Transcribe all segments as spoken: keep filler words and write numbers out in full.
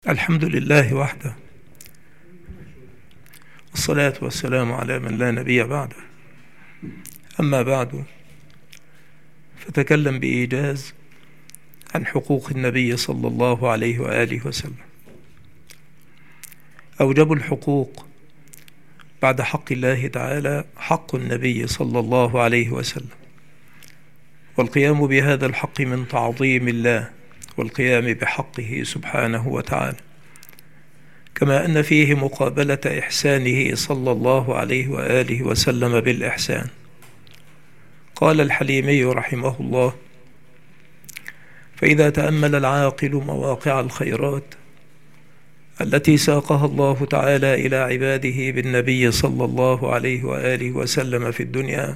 الحمد لله وحده، والصلاة والسلام على من لا نبي بعده. أما بعد، فتكلم بإيجاز عن حقوق النبي صلى الله عليه وآله وسلم. أوجب الحقوق بعد حق الله تعالى حق النبي صلى الله عليه وسلم، والقيام بهذا الحق من تعظيم الله والقيام بحقه سبحانه وتعالى، كما أن فيه مقابلة إحسانه صلى الله عليه وآله وسلم بالإحسان. قال الحليمي رحمه الله: فإذا تأمل العاقل مواقع الخيرات التي ساقها الله تعالى إلى عباده بالنبي صلى الله عليه وآله وسلم في الدنيا،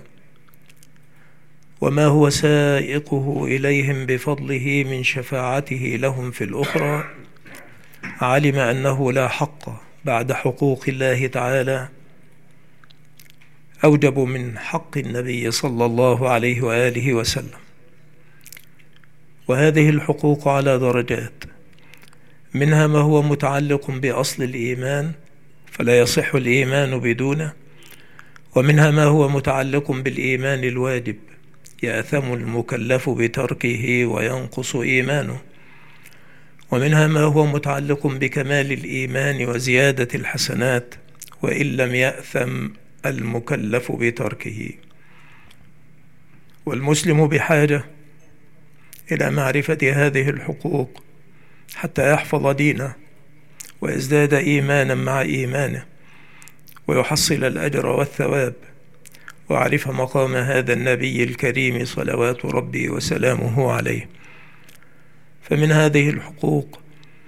وما هو سائقه إليهم بفضله من شفاعته لهم في الأخرى، علم أنه لا حق بعد حقوق الله تعالى أوجب من حق النبي صلى الله عليه وآله وسلم. وهذه الحقوق على درجات، منها ما هو متعلق بأصل الإيمان فلا يصح الإيمان بدونه، ومنها ما هو متعلق بالإيمان الواجب يأثم المكلف بتركه وينقص إيمانه، ومنها ما هو متعلق بكمال الإيمان وزيادة الحسنات وإن لم يأثم المكلف بتركه. والمسلم بحاجة إلى معرفة هذه الحقوق حتى يحفظ دينه ويزداد إيمانا مع إيمانه ويحصل الأجر والثواب، وأعرف مقام هذا النبي الكريم صلوات ربي وسلامه عليه. فمن هذه الحقوق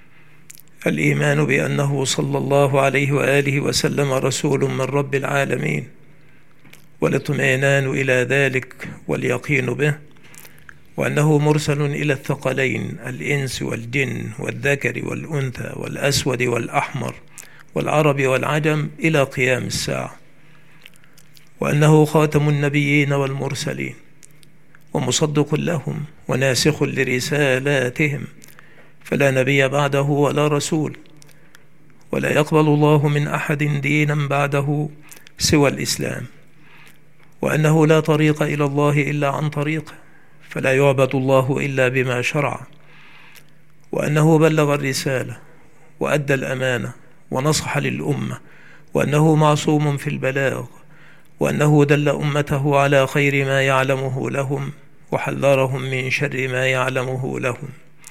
الإيمان بأنه صلى الله عليه وآله وسلم رسول من رب العالمين، والاطمئنان إلى ذلك واليقين به، وأنه مرسل إلى الثقلين الإنس والجن والذكر والأنثى والأسود والأحمر والعرب والعجم إلى قيام الساعة، وأنه خاتم النبيين والمرسلين ومصدق لهم وناسخ لرسالاتهم، فلا نبي بعده ولا رسول، ولا يقبل الله من أحد دينا بعده سوى الإسلام، وأنه لا طريق إلى الله إلا عن طريقه، فلا يعبد الله إلا بما شرع، وأنه بلغ الرسالة وأدى الأمانة ونصح للأمة، وأنه معصوم في البلاغ، وأنه دل أمته على خير ما يعلمه لهم وحذرهم من شر ما يعلمه لهم،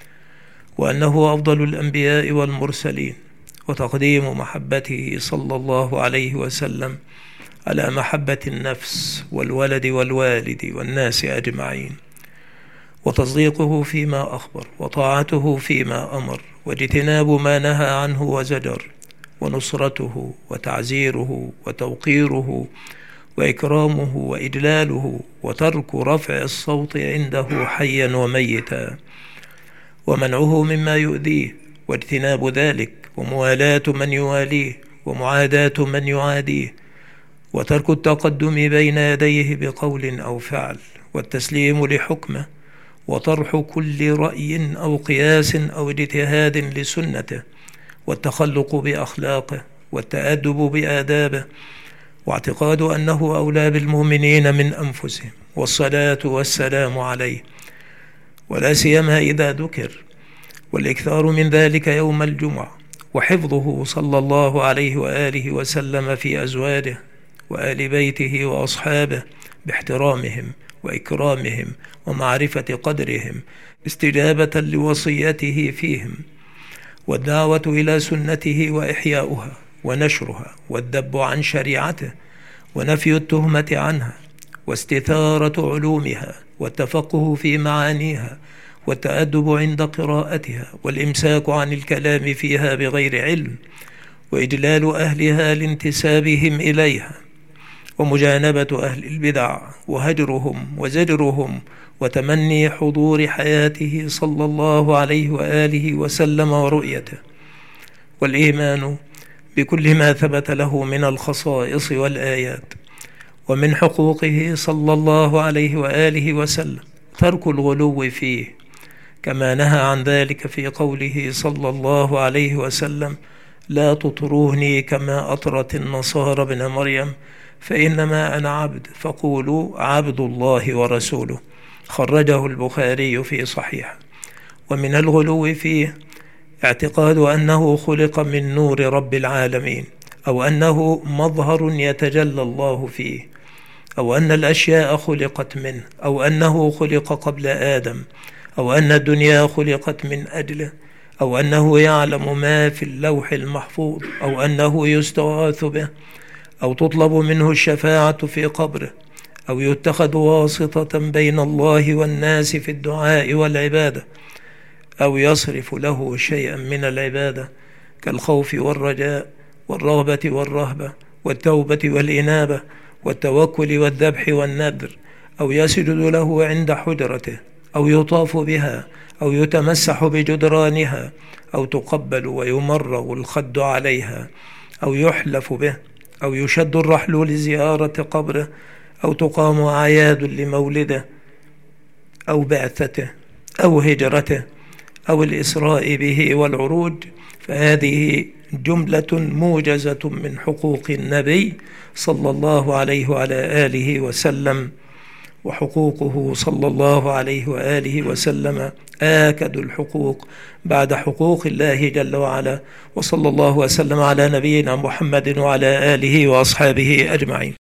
وأنه أفضل الأنبياء والمرسلين، وتقديم محبته صلى الله عليه وسلم على محبة النفس والولد والوالد والناس أجمعين، وتصديقه فيما أخبر، وطاعته فيما أمر، واجتناب ما نهى عنه وزجر، ونصرته وتعزيره وتوقيره وإكرامه وإجلاله، وترك رفع الصوت عنده حيا وميتا، ومنعه مما يؤذيه واجتناب ذلك، وموالاة من يواليه ومعاداة من يعاديه، وترك التقدم بين يديه بقول أو فعل، والتسليم لحكمه، وطرح كل رأي أو قياس أو اجتهاد لسنته، والتخلق بأخلاقه والتأدب بآدابه، واعتقاد أنه أولى بالمؤمنين من أنفسهم، والصلاة والسلام عليه، ولا سيما إذا ذكر، والإكثار من ذلك يوم الجمعة، وحفظه صلى الله عليه وآله وسلم في أزواجه وآل بيته وأصحابه باحترامهم وإكرامهم ومعرفة قدرهم، استجابة لوصيته فيهم، والدعوة إلى سنته وإحياؤها ونشرها، والذب عن شريعته ونفي التهمة عنها، واستثارة علومها، والتفقه في معانيها، والتأدب عند قراءتها، والإمساك عن الكلام فيها بغير علم، وإجلال أهلها لانتسابهم إليها، ومجانبة أهل البدع وهجرهم وزجرهم، وتمني حضور حياته صلى الله عليه وآله وسلم ورؤيته، والإيمان بكل ما ثبت له من الخصائص والآيات. ومن حقوقه صلى الله عليه وآله وسلم ترك الغلو فيه كما نهى عن ذلك في قوله صلى الله عليه وسلم: لا تطروني كما أطرت النصارى ابن مريم، فإنما أنا عبد فقولوا عبد الله ورسوله. خرجه البخاري في صحيح. ومن الغلو فيه اعتقاد أنه خلق من نور رب العالمين، أو أنه مظهر يتجلى الله فيه، أو أن الأشياء خلقت منه، أو أنه خلق قبل آدم، أو أن الدنيا خلقت من أجله، أو أنه يعلم ما في اللوح المحفوظ، أو أنه يستغاث به، أو تطلب منه الشفاعة في قبره، أو يتخذ واسطة بين الله والناس في الدعاء والعبادة، أو يصرف له شيئا من العبادة كالخوف والرجاء والرغبة والرهبة والتوبة والإنابة والتوكل والذبح والنذر، أو يسجد له عند حجرته، أو يطاف بها، أو يتمسح بجدرانها، أو تقبل ويمرغ الخد عليها، أو يحلف به، أو يشد الرحل لزيارة قبره، أو تقام أعياد لمولده أو بعثته أو هجرته أو الإسراء به والعروج. فهذه جملة موجزة من حقوق النبي صلى الله عليه وعلى آله وسلم، وحقوقه صلى الله عليه وآله وسلم آكد الحقوق بعد حقوق الله جل وعلا. وصلى الله وسلم على نبينا محمد وعلى آله وأصحابه أجمعين.